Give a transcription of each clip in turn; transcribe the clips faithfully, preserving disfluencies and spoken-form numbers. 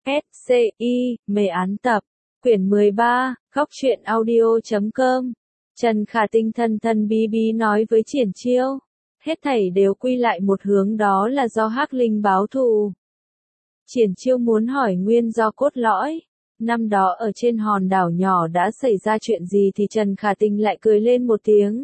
S C I, mê án tập, quyển mười ba, góc truyện audio chấm com. Trần Khả Tinh thân thân bí bí nói với Triển Chiêu, hết thảy đều quy lại một hướng, đó là do Hắc Linh báo thù. Triển Chiêu muốn hỏi nguyên do cốt lõi. Năm đó ở trên hòn đảo nhỏ đã xảy ra chuyện gì thì Trần Khả Tinh lại cười lên một tiếng.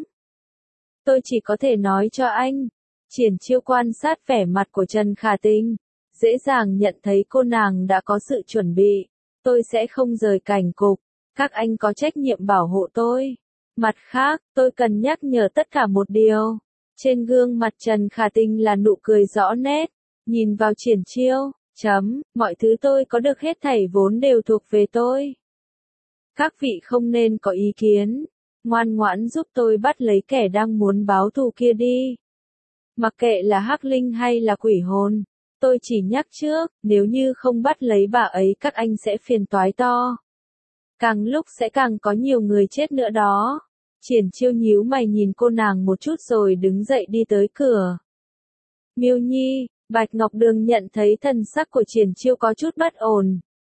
Tôi chỉ có thể nói cho anh. Triển Chiêu quan sát vẻ mặt của Trần Khả Tinh, dễ dàng nhận thấy cô nàng đã có sự chuẩn bị. Tôi sẽ không rời cảnh cục, các anh có trách nhiệm bảo hộ tôi. Mặt khác, tôi cần nhắc nhở tất cả một điều. Trên gương mặt Trần Khả Tinh là nụ cười rõ nét, nhìn vào Triển Chiêu, chấm, mọi thứ tôi có được hết thảy vốn đều thuộc về tôi. Các vị không nên có ý kiến, ngoan ngoãn giúp tôi bắt lấy kẻ đang muốn báo thù kia đi. Mặc kệ là Hắc Linh hay là quỷ hồn, tôi chỉ nhắc trước, nếu như không bắt lấy bà ấy các anh sẽ phiền toái to. Càng lúc sẽ càng có nhiều người chết nữa đó. Triển Chiêu nhíu mày nhìn cô nàng một chút rồi đứng dậy đi tới cửa. Miêu Nhi, Bạch Ngọc Đường nhận thấy thần sắc của Triển Chiêu có chút bất ổn.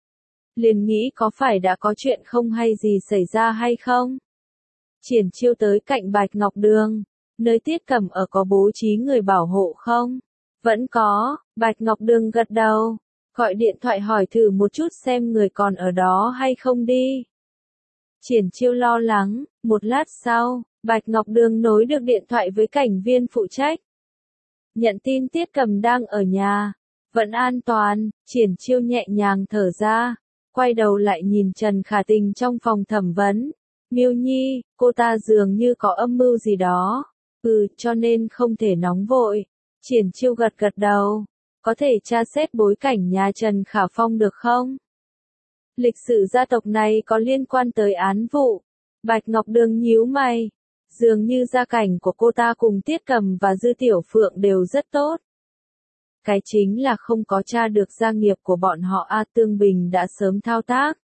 Liền nghĩ có phải đã có chuyện không hay gì xảy ra hay không? Triển Chiêu tới cạnh Bạch Ngọc Đường, nơi Tiết Cẩm ở có bố trí người bảo hộ không? Vẫn có, Bạch Ngọc Đường gật đầu, gọi điện thoại hỏi thử một chút xem người còn ở đó hay không đi. Triển Chiêu lo lắng, một lát sau, Bạch Ngọc Đường nối được điện thoại với cảnh viên phụ trách. Nhận tin Tiết Cẩm đang ở nhà, vẫn an toàn, Triển Chiêu nhẹ nhàng thở ra, quay đầu lại nhìn Trần Khả Tinh trong phòng thẩm vấn. Miêu Nhi, cô ta dường như có âm mưu gì đó. Ừ, cho nên không thể nóng vội. Triển Chiêu gật gật đầu. Có thể tra xét bối cảnh nhà Trần Khả Phong được không? Lịch sử gia tộc này có liên quan tới án vụ. Bạch Ngọc Đường nhíu mày. Dường như gia cảnh của cô ta cùng Tiết Cẩm và Dư Tiểu Phượng đều rất tốt. Cái chính là không có tra được gia nghiệp của bọn họ. A Tương Bình đã sớm thao tác.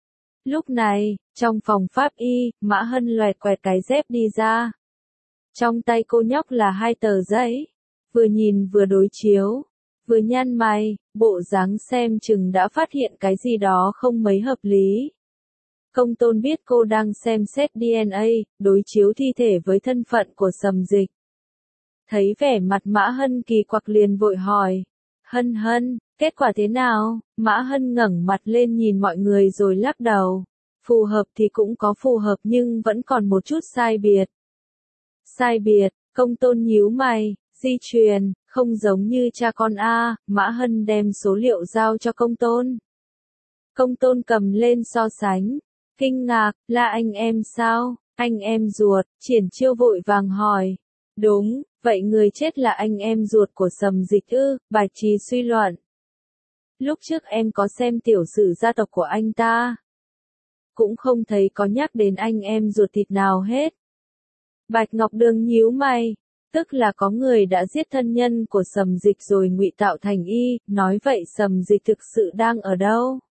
Lúc này, trong phòng pháp y, Mã Hân loẹt quẹt cái dép đi ra. Trong tay cô nhóc là hai tờ giấy. Vừa nhìn vừa đối chiếu, vừa nhăn mày, bộ dáng xem chừng đã phát hiện cái gì đó không mấy hợp lý. Công tôn biết cô đang xem xét đê en a, đối chiếu thi thể với thân phận của Sầm Dịch. Thấy vẻ mặt Mã Hân kỳ quặc liền vội hỏi. Hân Hân, kết quả thế nào? Mã Hân ngẩng mặt lên nhìn mọi người rồi lắc đầu. Phù hợp thì cũng có phù hợp nhưng vẫn còn một chút sai biệt. Sai biệt, công tôn nhíu mày, di truyền, không giống như cha con A, Mã Hân đem số liệu giao cho công tôn. Công tôn cầm lên so sánh, kinh ngạc, là anh em sao, anh em ruột, Triển Chiêu vội vàng hỏi. Đúng, vậy người chết là anh em ruột của Sầm Dịch ư, Bạch Trì suy luận. Lúc trước em có xem tiểu sử gia tộc của anh ta. Cũng không thấy có nhắc đến anh em ruột thịt nào hết. Bạch Ngọc Đường nhíu mày, tức là có người đã giết thân nhân của Sầm Dịch rồi ngụy tạo thành y, nói vậy Sầm Dịch thực sự đang ở đâu?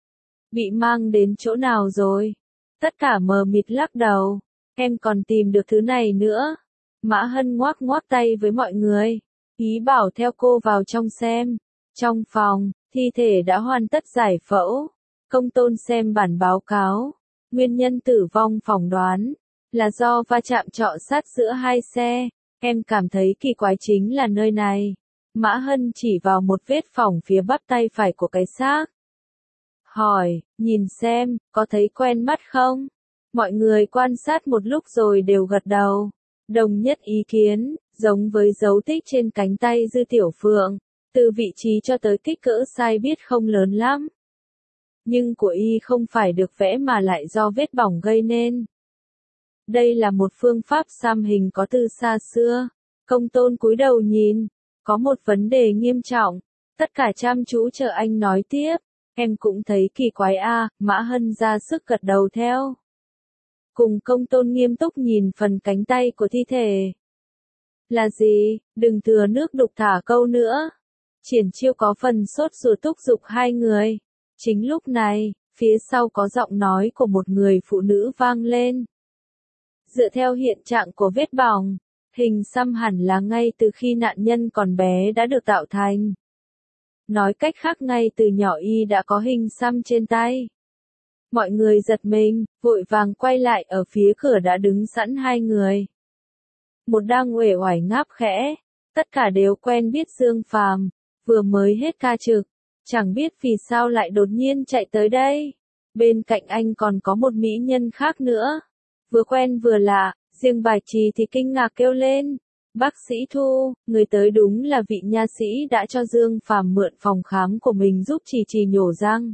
Bị mang đến chỗ nào rồi? Tất cả mờ mịt lắc đầu, em còn tìm được thứ này nữa. Mã Hân ngoác ngoác tay với mọi người, ý bảo theo cô vào trong xem. Trong phòng, thi thể đã hoàn tất giải phẫu. Công tôn xem bản báo cáo, nguyên nhân tử vong phỏng đoán là do va chạm trọ sát giữa hai xe. Em cảm thấy kỳ quái chính là nơi này. Mã Hân chỉ vào một vết phỏng phía bắp tay phải của cái xác. Hỏi, nhìn xem, có thấy quen mắt không? Mọi người quan sát một lúc rồi đều gật đầu. Đồng nhất ý kiến, giống với dấu tích trên cánh tay Dư Tiểu Phượng. Từ vị trí cho tới kích cỡ sai biết không lớn lắm. Nhưng của y không phải được vẽ mà lại do vết bỏng gây nên. Đây là một phương pháp xăm hình có từ xa xưa. Công tôn cúi đầu nhìn, có một vấn đề nghiêm trọng. Tất cả chăm chú chờ anh nói tiếp. Em cũng thấy kỳ quái a, Mã Hân ra sức gật đầu theo. Cùng công tôn nghiêm túc nhìn phần cánh tay của thi thể. Là gì? Đừng thừa nước đục thả câu nữa. Triển Chiêu có phần sốt ruột thúc giục hai người. Chính lúc này, phía sau có giọng nói của một người phụ nữ vang lên. Dựa theo hiện trạng của vết bỏng, hình xăm hẳn là ngay từ khi nạn nhân còn bé đã được tạo thành. Nói cách khác ngay từ nhỏ y đã có hình xăm trên tay. Mọi người giật mình, vội vàng quay lại ở phía cửa đã đứng sẵn hai người. Một đang uể oải ngáp khẽ, tất cả đều quen biết Dương Phàm, vừa mới hết ca trực, chẳng biết vì sao lại đột nhiên chạy tới đây. Bên cạnh anh còn có một mỹ nhân khác nữa, vừa quen vừa lạ, riêng Bạch Trì thì kinh ngạc kêu lên. Bác sĩ Thu, người tới đúng là vị nha sĩ đã cho Dương Phàm mượn phòng khám của mình giúp Trì Trì nhổ răng.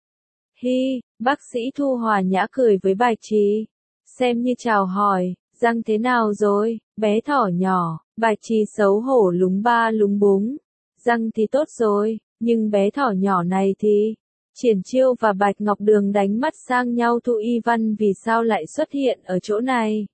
Hi, bác sĩ Thu hòa nhã cười với Bạch Trì, xem như chào hỏi, răng thế nào rồi, bé thỏ nhỏ. Bạch Trì xấu hổ lúng ba lúng búng, răng thì tốt rồi, nhưng bé thỏ nhỏ này thì... Triển Chiêu và Bạch Ngọc Đường đánh mắt sang nhau. Thu Y Văn vì sao lại xuất hiện ở chỗ này?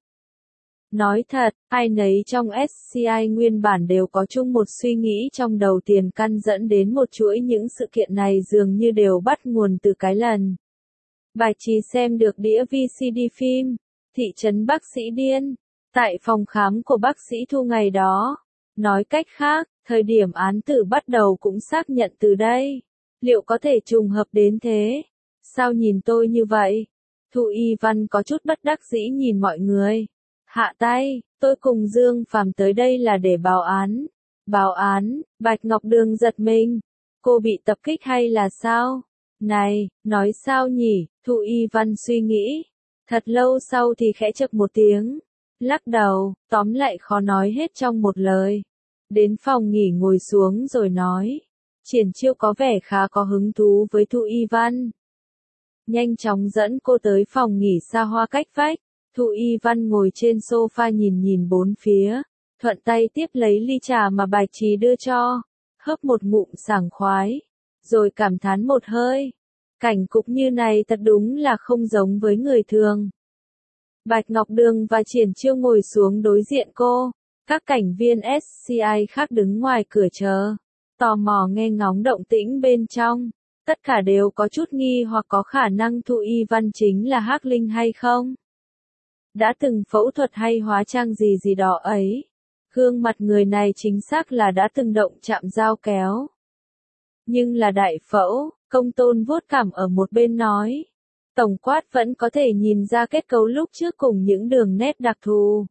Nói thật, ai nấy trong ét xê i nguyên bản đều có chung một suy nghĩ trong đầu, tiền căn dẫn đến một chuỗi những sự kiện này dường như đều bắt nguồn từ cái lần Bạch Trì xem được đĩa vê xê đê phim Thị trấn Bác Sĩ Điên tại phòng khám của bác sĩ Thu ngày đó. Nói cách khác, thời điểm án tử bắt đầu cũng xác nhận từ đây. Liệu có thể trùng hợp đến thế? Sao nhìn tôi như vậy? Thu Y Văn có chút bất đắc dĩ nhìn mọi người. Hạ tay, tôi cùng Dương Phàm tới đây là để báo án. Báo án? Bạch Ngọc Đường giật mình. Cô bị tập kích hay là sao? Này, nói sao nhỉ? Thu Y Văn suy nghĩ. Thật lâu sau thì khẽ chậc một tiếng. Lắc đầu, tóm lại khó nói hết trong một lời. Đến phòng nghỉ ngồi xuống rồi nói. Triển Chiêu có vẻ khá có hứng thú với Thu Y Văn. Nhanh chóng dẫn cô tới phòng nghỉ xa hoa cách vách. Thu Y Văn ngồi trên sofa nhìn nhìn bốn phía, thuận tay tiếp lấy ly trà mà Bạch Trì đưa cho, hớp một ngụm sảng khoái, rồi cảm thán một hơi. Cảnh cục như này thật đúng là không giống với người thường. Bạch Ngọc Đường và Triển Chiêu ngồi xuống đối diện cô, các cảnh viên ét xê i khác đứng ngoài cửa chờ, tò mò nghe ngóng động tĩnh bên trong. Tất cả đều có chút nghi hoặc có khả năng Thu Y Văn chính là Hắc Linh hay không. Đã từng phẫu thuật hay hóa trang gì gì đó ấy. Gương mặt người này chính xác là đã từng động chạm dao kéo. Nhưng là đại phẫu, Công Tôn vuốt cảm ở một bên nói. Tổng quát vẫn có thể nhìn ra kết cấu lúc trước cùng những đường nét đặc thù.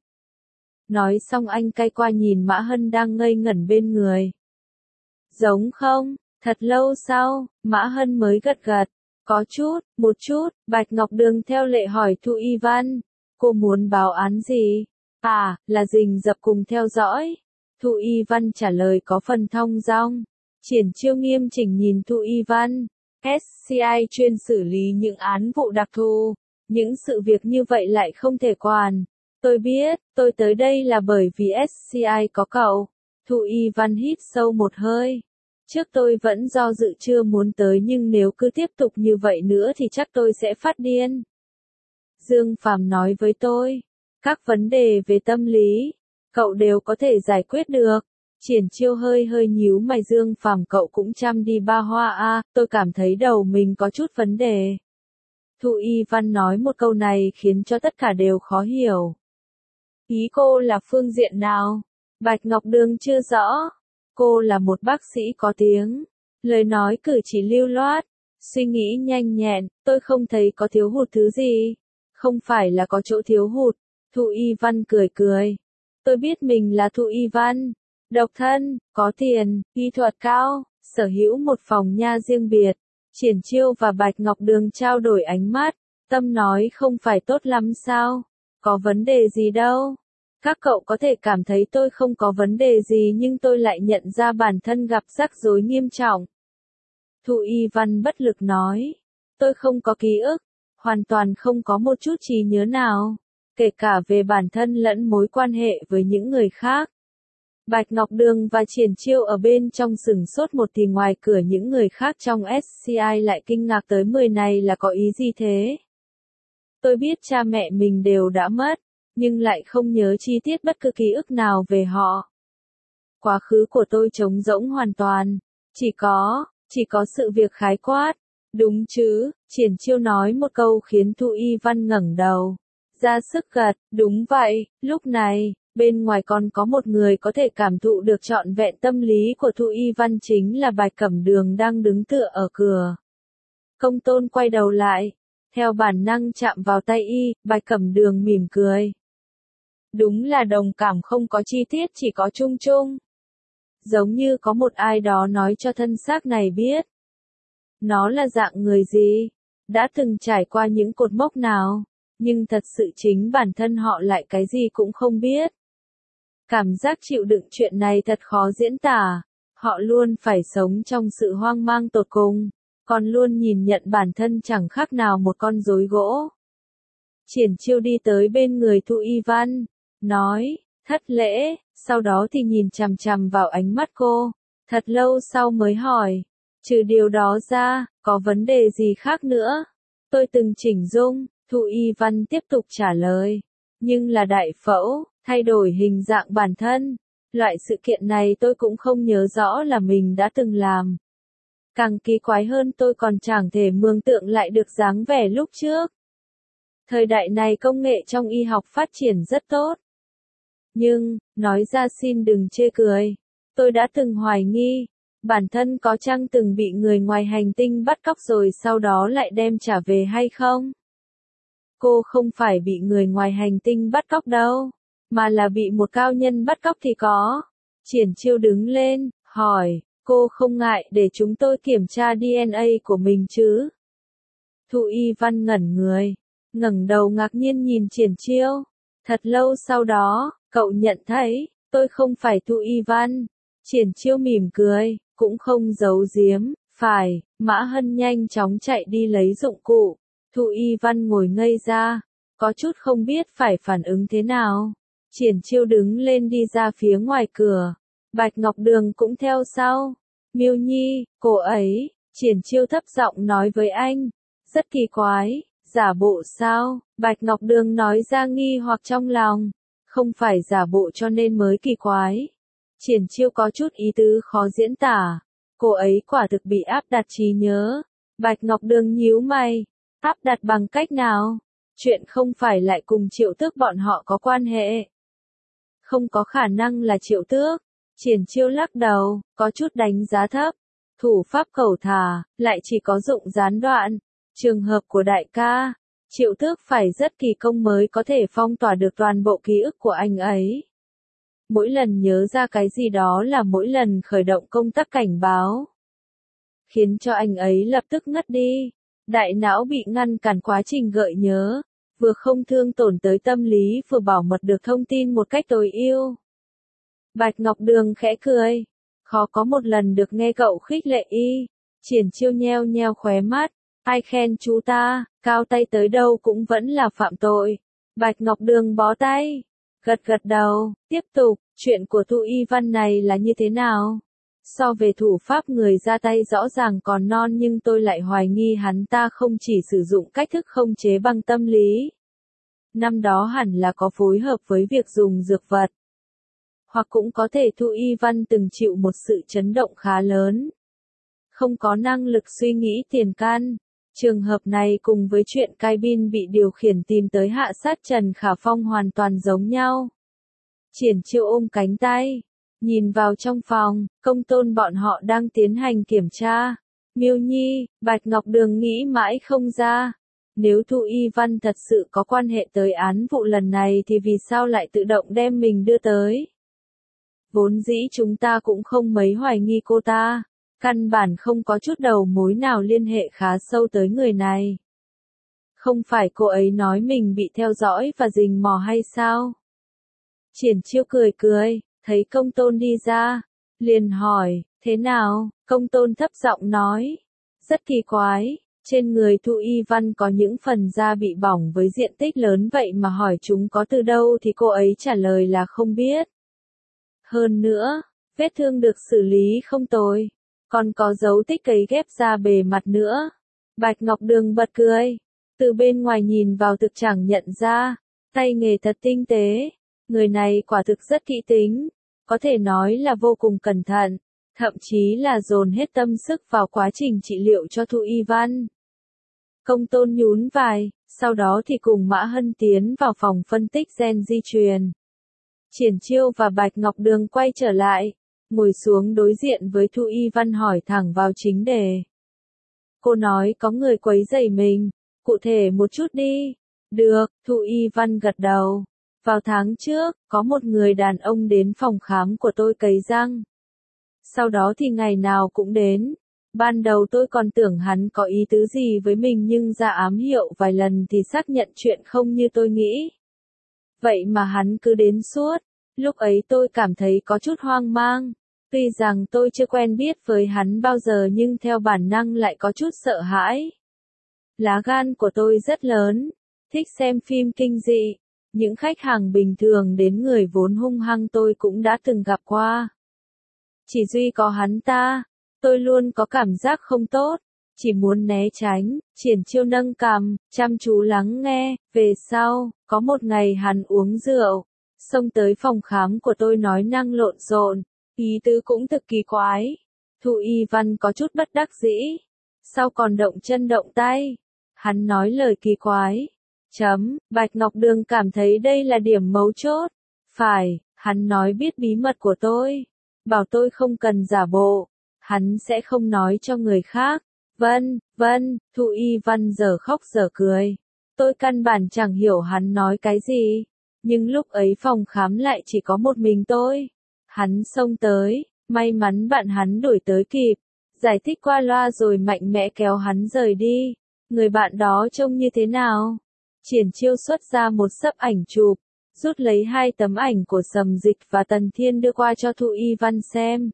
Nói xong anh cay qua nhìn Mã Hân đang ngây ngẩn bên người. Giống không? Thật lâu sau, Mã Hân mới gật gật. Có chút, một chút. Bạch Ngọc Đường theo lệ hỏi Thu Y Văn. Cô muốn báo án gì? À, là rình rập cùng theo dõi. Thu Y Văn trả lời có phần thong dong. Triển Chiêu nghiêm chỉnh nhìn Thu Y Văn. ét xê i chuyên xử lý những án vụ đặc thù. Những sự việc như vậy lại không thể quản. Tôi biết, tôi tới đây là bởi vì ét xê i có cậu. Thu Y Văn hít sâu một hơi. Trước tôi vẫn do dự chưa muốn tới, nhưng nếu cứ tiếp tục như vậy nữa thì chắc tôi sẽ phát điên. Dương Phàm nói với tôi, các vấn đề về tâm lý, cậu đều có thể giải quyết được. Triển Chiêu hơi hơi nhíu mày. Dương Phàm cậu cũng chăm đi ba hoa a, à, tôi cảm thấy đầu mình có chút vấn đề. Thu Y Văn nói một câu này khiến cho tất cả đều khó hiểu. Ý cô là phương diện nào? Bạch Ngọc Đường chưa rõ. Cô là một bác sĩ có tiếng, lời nói cử chỉ lưu loát, suy nghĩ nhanh nhẹn, tôi không thấy có thiếu hụt thứ gì. Không phải là có chỗ thiếu hụt. Thu Y Văn cười cười. Tôi biết mình là Thu Y Văn. Độc thân, có tiền, kỹ thuật cao, sở hữu một phòng nha riêng biệt. Triển Chiêu và Bạch Ngọc Đường trao đổi ánh mắt. Tâm nói không phải tốt lắm sao? Có vấn đề gì đâu. Các cậu có thể cảm thấy tôi không có vấn đề gì, nhưng tôi lại nhận ra bản thân gặp rắc rối nghiêm trọng. Thu Y Văn bất lực nói. Tôi không có ký ức. Hoàn toàn không có một chút trí nhớ nào. Kể cả về bản thân lẫn mối quan hệ với những người khác. Bạch Ngọc Đường và Triển Chiêu ở bên trong sửng sốt một thì ngoài cửa những người khác trong ét xê i lại kinh ngạc tới mười này là có ý gì thế? Tôi biết cha mẹ mình đều đã mất, nhưng lại không nhớ chi tiết bất cứ ký ức nào về họ. Quá khứ của tôi trống rỗng hoàn toàn, chỉ có, chỉ có sự việc khái quát. Đúng chứ? Triển Chiêu nói một câu khiến Thu Y Văn ngẩng đầu, ra sức gật, đúng vậy. Lúc này, Bên ngoài còn có một người có thể cảm thụ được trọn vẹn tâm lý của Thu Y Văn chính là Bạch Cẩm Đường đang đứng tựa ở cửa. Công Tôn quay đầu lại, theo bản năng chạm vào tay y, Bạch Cẩm Đường mỉm cười. Đúng là đồng cảm không có chi tiết chỉ có chung chung. Giống như có một ai đó nói cho thân xác này biết. Nó là dạng người gì, đã từng trải qua những cột mốc nào, nhưng thật sự chính bản thân họ lại cái gì cũng không biết. Cảm giác chịu đựng chuyện này thật khó diễn tả, họ luôn phải sống trong sự hoang mang tột cùng, còn luôn nhìn nhận bản thân chẳng khác nào một con rối gỗ. Triển Chiêu đi tới bên người Thu Y Văn, nói, thất lễ, sau đó thì nhìn chằm chằm vào ánh mắt cô, thật lâu sau mới hỏi, trừ điều đó ra, có vấn đề gì khác nữa? Tôi từng chỉnh dung, Thu Y Văn tiếp tục trả lời, nhưng là đại phẫu, thay đổi hình dạng bản thân. Loại sự kiện này tôi cũng không nhớ rõ là mình đã từng làm. Càng kỳ quái hơn tôi còn chẳng thể mường tượng lại được dáng vẻ lúc trước. Thời đại này công nghệ trong y học phát triển rất tốt. Nhưng, nói ra xin đừng chê cười. Tôi đã từng hoài nghi, bản thân có chăng từng bị người ngoài hành tinh bắt cóc rồi sau đó lại đem trả về hay không? Cô không phải bị người ngoài hành tinh bắt cóc đâu, mà là bị một cao nhân bắt cóc thì có. Triển Chiêu đứng lên, hỏi, cô không ngại để chúng tôi kiểm tra đê en a của mình chứ? Thu Y Văn ngẩn người, ngẩng đầu ngạc nhiên nhìn Triển Chiêu. Thật lâu sau đó, cậu nhận thấy, tôi không phải Thu Y Văn. Triển Chiêu mỉm cười, cũng không giấu giếm, phải. Mã Hân nhanh chóng chạy đi lấy dụng cụ. Thu Y Văn ngồi ngây ra, có chút không biết phải phản ứng thế nào. Triển Chiêu đứng lên đi ra phía ngoài cửa. Bạch Ngọc Đường cũng theo sau. Miêu Nhi, cô ấy, Triển Chiêu thấp giọng nói với anh. Rất kỳ quái, giả bộ sao? Bạch Ngọc Đường nói ra nghi hoặc trong lòng. Không phải giả bộ cho nên mới kỳ quái. Triển Chiêu có chút ý tứ khó diễn tả. Cô ấy quả thực bị áp đặt trí nhớ. Bạch Ngọc Đường nhíu mày. Áp đặt bằng cách nào? Chuyện không phải lại cùng Triệu Tước bọn họ có quan hệ. Không có khả năng là Triệu Tước. Triển Chiêu lắc đầu, có chút đánh giá thấp. Thủ pháp cẩu thả, lại chỉ có dụng gián đoạn. Trường hợp của đại ca, Triệu Tước phải rất kỳ công mới có thể phong tỏa được toàn bộ ký ức của anh ấy. Mỗi lần nhớ ra cái gì đó là mỗi lần khởi động công tắc cảnh báo. Khiến cho anh ấy lập tức ngất đi. Đại não bị ngăn cản quá trình gợi nhớ. Vừa không thương tổn tới tâm lý vừa bảo mật được thông tin một cách tối ưu. Bạch Ngọc Đường khẽ cười. Khó có một lần được nghe cậu khích lệ y. Triển Chiêu nheo nheo khóe mắt. Ai khen chú ta, cao tay tới đâu cũng vẫn là phạm tội. Bạch Ngọc Đường bó tay. Gật gật đầu, tiếp tục, chuyện của Thu Y Văn này là như thế nào? So về thủ pháp người ra tay rõ ràng còn non nhưng tôi lại hoài nghi hắn ta không chỉ sử dụng cách thức không chế bằng tâm lý. Năm đó hẳn là có phối hợp với việc dùng dược vật. Hoặc cũng có thể Thu Y Văn từng chịu một sự chấn động khá lớn. Không có năng lực suy nghĩ tiền can. Trường hợp này cùng với chuyện cabin bị điều khiển tìm tới hạ sát Trần Khả Phong hoàn toàn giống nhau. Triển Chiêu ôm cánh tay, nhìn vào trong phòng, Công Tôn bọn họ đang tiến hành kiểm tra. Miêu Nhi, Bạch Ngọc Đường nghĩ mãi không ra. Nếu Thu Y Văn thật sự có quan hệ tới án vụ lần này thì vì sao lại tự động đem mình đưa tới? Vốn dĩ chúng ta cũng không mấy hoài nghi cô ta. Căn bản không có chút đầu mối nào liên hệ khá sâu tới người này. Không phải cô ấy nói mình bị theo dõi và rình mò hay sao? Triển Chiêu cười cười, thấy Công Tôn đi ra, liền hỏi, thế nào? Công Tôn thấp giọng nói, rất kỳ quái, trên người Thu Y Văn có những phần da bị bỏng với diện tích lớn vậy mà hỏi chúng có từ đâu thì cô ấy trả lời là không biết. Hơn nữa, vết thương được xử lý không tồi. Còn có dấu tích cấy ghép da bề mặt nữa. Bạch Ngọc Đường bật cười. Từ bên ngoài nhìn vào thực chẳng nhận ra. Tay nghề thật tinh tế. Người này quả thực rất kỹ tính. Có thể nói là vô cùng cẩn thận. Thậm chí là dồn hết tâm sức vào quá trình trị liệu cho Thu Y Văn. Công Tôn nhún vai. Sau đó thì cùng Mã Hân tiến vào phòng phân tích gen di truyền. Triển Chiêu và Bạch Ngọc Đường quay trở lại, ngồi xuống đối diện với Thu Y Văn hỏi thẳng vào chính đề. Cô nói có người quấy rầy mình, cụ thể một chút đi. Được, Thu Y Văn gật đầu. Vào tháng trước, có một người đàn ông đến phòng khám của tôi cấy răng. Sau đó thì ngày nào cũng đến. Ban đầu tôi còn tưởng hắn có ý tứ gì với mình nhưng ra ám hiệu vài lần thì xác nhận chuyện không như tôi nghĩ. Vậy mà hắn cứ đến suốt. Lúc ấy tôi cảm thấy có chút hoang mang. Tuy rằng tôi chưa quen biết với hắn bao giờ nhưng theo bản năng lại có chút sợ hãi. Lá gan của tôi rất lớn, thích xem phim kinh dị. Những khách hàng bình thường đến người vốn hung hăng tôi cũng đã từng gặp qua. Chỉ duy có hắn ta, tôi luôn có cảm giác không tốt, chỉ muốn né tránh. Triển Chiêu nâng cằm, chăm chú lắng nghe. Về sau, có một ngày hắn uống rượu, xông tới phòng khám của tôi nói năng lộn xộn, ý tứ cũng thực kỳ quái. Thu Y Văn có chút bất đắc dĩ, sau còn động chân động tay. Hắn nói lời kỳ quái. Chấm, Bạch Ngọc Đường cảm thấy đây là điểm mấu chốt. Phải, hắn nói biết bí mật của tôi, bảo tôi không cần giả bộ, hắn sẽ không nói cho người khác. Vâng, vâng, Thu Y Văn giờ khóc giờ cười. Tôi căn bản chẳng hiểu hắn nói cái gì, nhưng lúc ấy phòng khám lại chỉ có một mình tôi. Hắn xông tới, may mắn bạn hắn đuổi tới kịp, giải thích qua loa rồi mạnh mẽ kéo hắn rời đi. Người bạn đó trông như thế nào? Triển Chiêu xuất ra một xấp ảnh chụp, rút lấy hai tấm ảnh của Sầm Dịch và Tần Thiên đưa qua cho Thu Y Văn xem.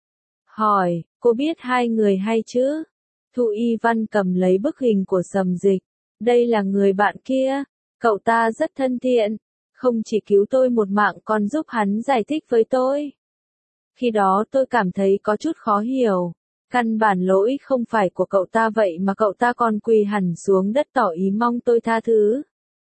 Hỏi, cô biết hai người hay chứ? Thu Y Văn cầm lấy bức hình của Sầm Dịch. Đây là người bạn kia, cậu ta rất thân thiện, không chỉ cứu tôi một mạng còn giúp hắn giải thích với tôi. Khi đó tôi cảm thấy có chút khó hiểu. Căn bản lỗi không phải của cậu ta vậy mà cậu ta còn quỳ hẳn xuống đất tỏ ý mong tôi tha thứ.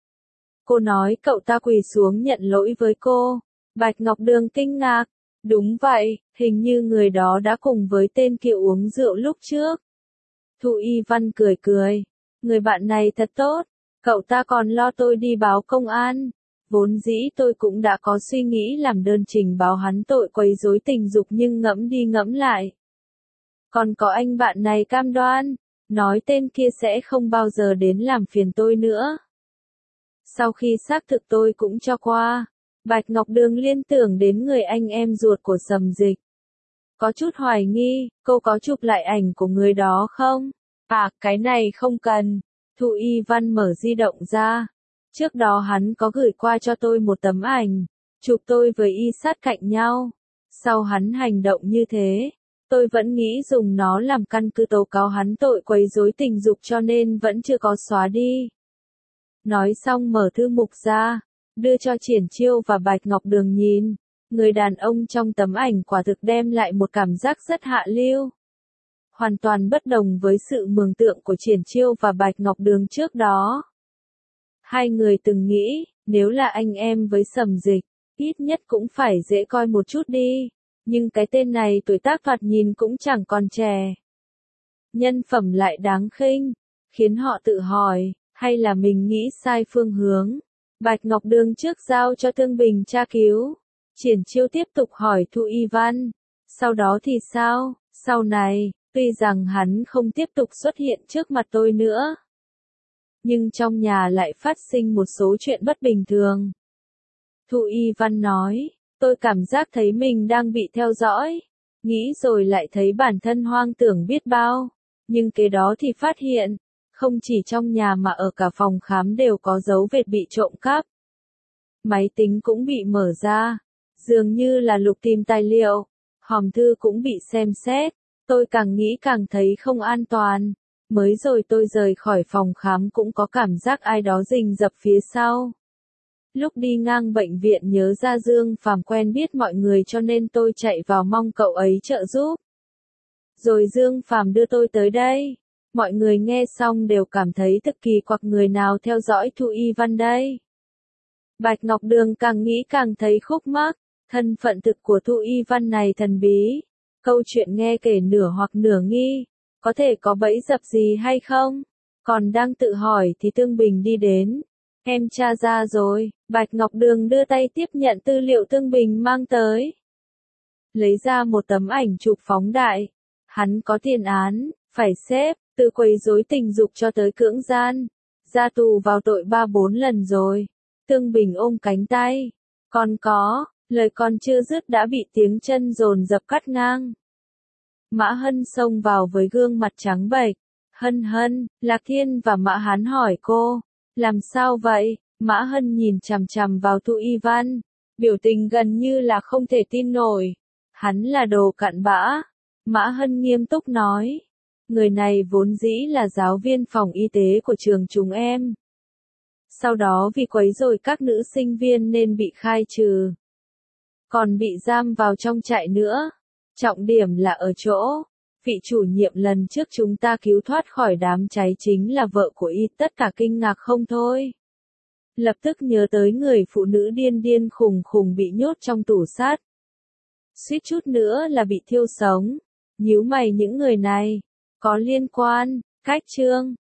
Cô nói cậu ta quỳ xuống nhận lỗi với cô. Bạch Ngọc Đường kinh ngạc. Đúng vậy, hình như người đó đã cùng với tên kia uống rượu lúc trước. Thu Y Văn cười cười. Người bạn này thật tốt, cậu ta còn lo tôi đi báo công an. Vốn dĩ tôi cũng đã có suy nghĩ làm đơn trình báo hắn tội quấy rối tình dục nhưng ngẫm đi ngẫm lại. Còn có anh bạn này cam đoan, nói tên kia sẽ không bao giờ đến làm phiền tôi nữa. Sau khi xác thực tôi cũng cho qua, Bạch Ngọc Đường liên tưởng đến người anh em ruột của Sầm Dịch. Có chút hoài nghi, cô có chụp lại ảnh của người đó không? À, cái này không cần. Thu Y Văn mở di động ra. Trước đó hắn có gửi qua cho tôi một tấm ảnh, chụp tôi với y sát cạnh nhau. Sau hắn hành động như thế, tôi vẫn nghĩ dùng nó làm căn cứ tố cáo hắn tội quấy rối tình dục cho nên vẫn chưa có xóa đi. Nói xong mở thư mục ra, đưa cho Triển Chiêu và Bạch Ngọc Đường nhìn. Người đàn ông trong tấm ảnh quả thực đem lại một cảm giác rất hạ lưu. Hoàn toàn bất đồng với sự mường tượng của Triển Chiêu và Bạch Ngọc Đường trước đó. Hai người từng nghĩ, nếu là anh em với Sầm Dịch, ít nhất cũng phải dễ coi một chút đi. Nhưng cái tên này tuổi tác thoạt nhìn cũng chẳng còn trẻ. Nhân phẩm lại đáng khinh, khiến họ tự hỏi, hay là mình nghĩ sai phương hướng. Bạch Ngọc Đường trước giao cho Thương Bình tra cứu. Triển Chiêu tiếp tục hỏi Thu Y Văn. Sau đó thì sao? Sau này, tuy rằng hắn không tiếp tục xuất hiện trước mặt tôi nữa, nhưng trong nhà lại phát sinh một số chuyện bất bình thường. Thu Y Văn nói, tôi cảm giác thấy mình đang bị theo dõi, nghĩ rồi lại thấy bản thân hoang tưởng biết bao, nhưng kế đó thì phát hiện, không chỉ trong nhà mà ở cả phòng khám đều có dấu vết bị trộm cắp. Máy tính cũng bị mở ra, dường như là lục tìm tài liệu, hòm thư cũng bị xem xét, tôi càng nghĩ càng thấy không an toàn. Mới rồi tôi rời khỏi phòng khám cũng có cảm giác ai đó rình rập phía sau. Lúc đi ngang bệnh viện nhớ ra Dương Phàm quen biết mọi người cho nên tôi chạy vào mong cậu ấy trợ giúp. Rồi Dương Phàm đưa tôi tới đây. Mọi người nghe xong đều cảm thấy thực kỳ quặc, người nào theo dõi Thu Y Văn đây. Bạch Ngọc Đường càng nghĩ càng thấy khúc mắc, thân phận thực của Thu Y Văn này thần bí. Câu chuyện nghe kể nửa hoặc nửa nghi. Có thể có bẫy dập gì hay không? Còn đang tự hỏi thì Thương Bình đi đến. Em tra ra rồi, Bạch Ngọc Đường đưa tay tiếp nhận tư liệu Tương Bình mang tới. Lấy ra một tấm ảnh chụp phóng đại. Hắn có tiền án, phải xếp, từ quấy rối tình dục cho tới cưỡng gian. Ra tù vào tội ba bốn lần rồi. Tương Bình ôm cánh tay. Còn có, lời còn chưa dứt đã bị tiếng chân dồn dập cắt ngang. Mã Hân xông vào với gương mặt trắng bệch. Hân Hân, Lạc Thiên và Mã Hán hỏi cô. Làm sao vậy? Mã Hân nhìn chằm chằm vào Thu Y Văn. Biểu tình gần như là không thể tin nổi. Hắn là đồ cặn bã. Mã Hân nghiêm túc nói. Người này vốn dĩ là giáo viên phòng y tế của trường chúng em. Sau đó vì quấy rối các nữ sinh viên nên bị khai trừ. Còn bị giam vào trong trại nữa. Trọng điểm là ở chỗ. Vị chủ nhiệm lần trước chúng ta cứu thoát khỏi đám cháy chính là vợ của y, tất cả kinh ngạc không thôi. Lập tức nhớ tới người phụ nữ điên điên khùng khùng bị nhốt trong tủ sắt. Suýt chút nữa là bị thiêu sống. Nhíu mày những người này. Có liên quan, cách trương.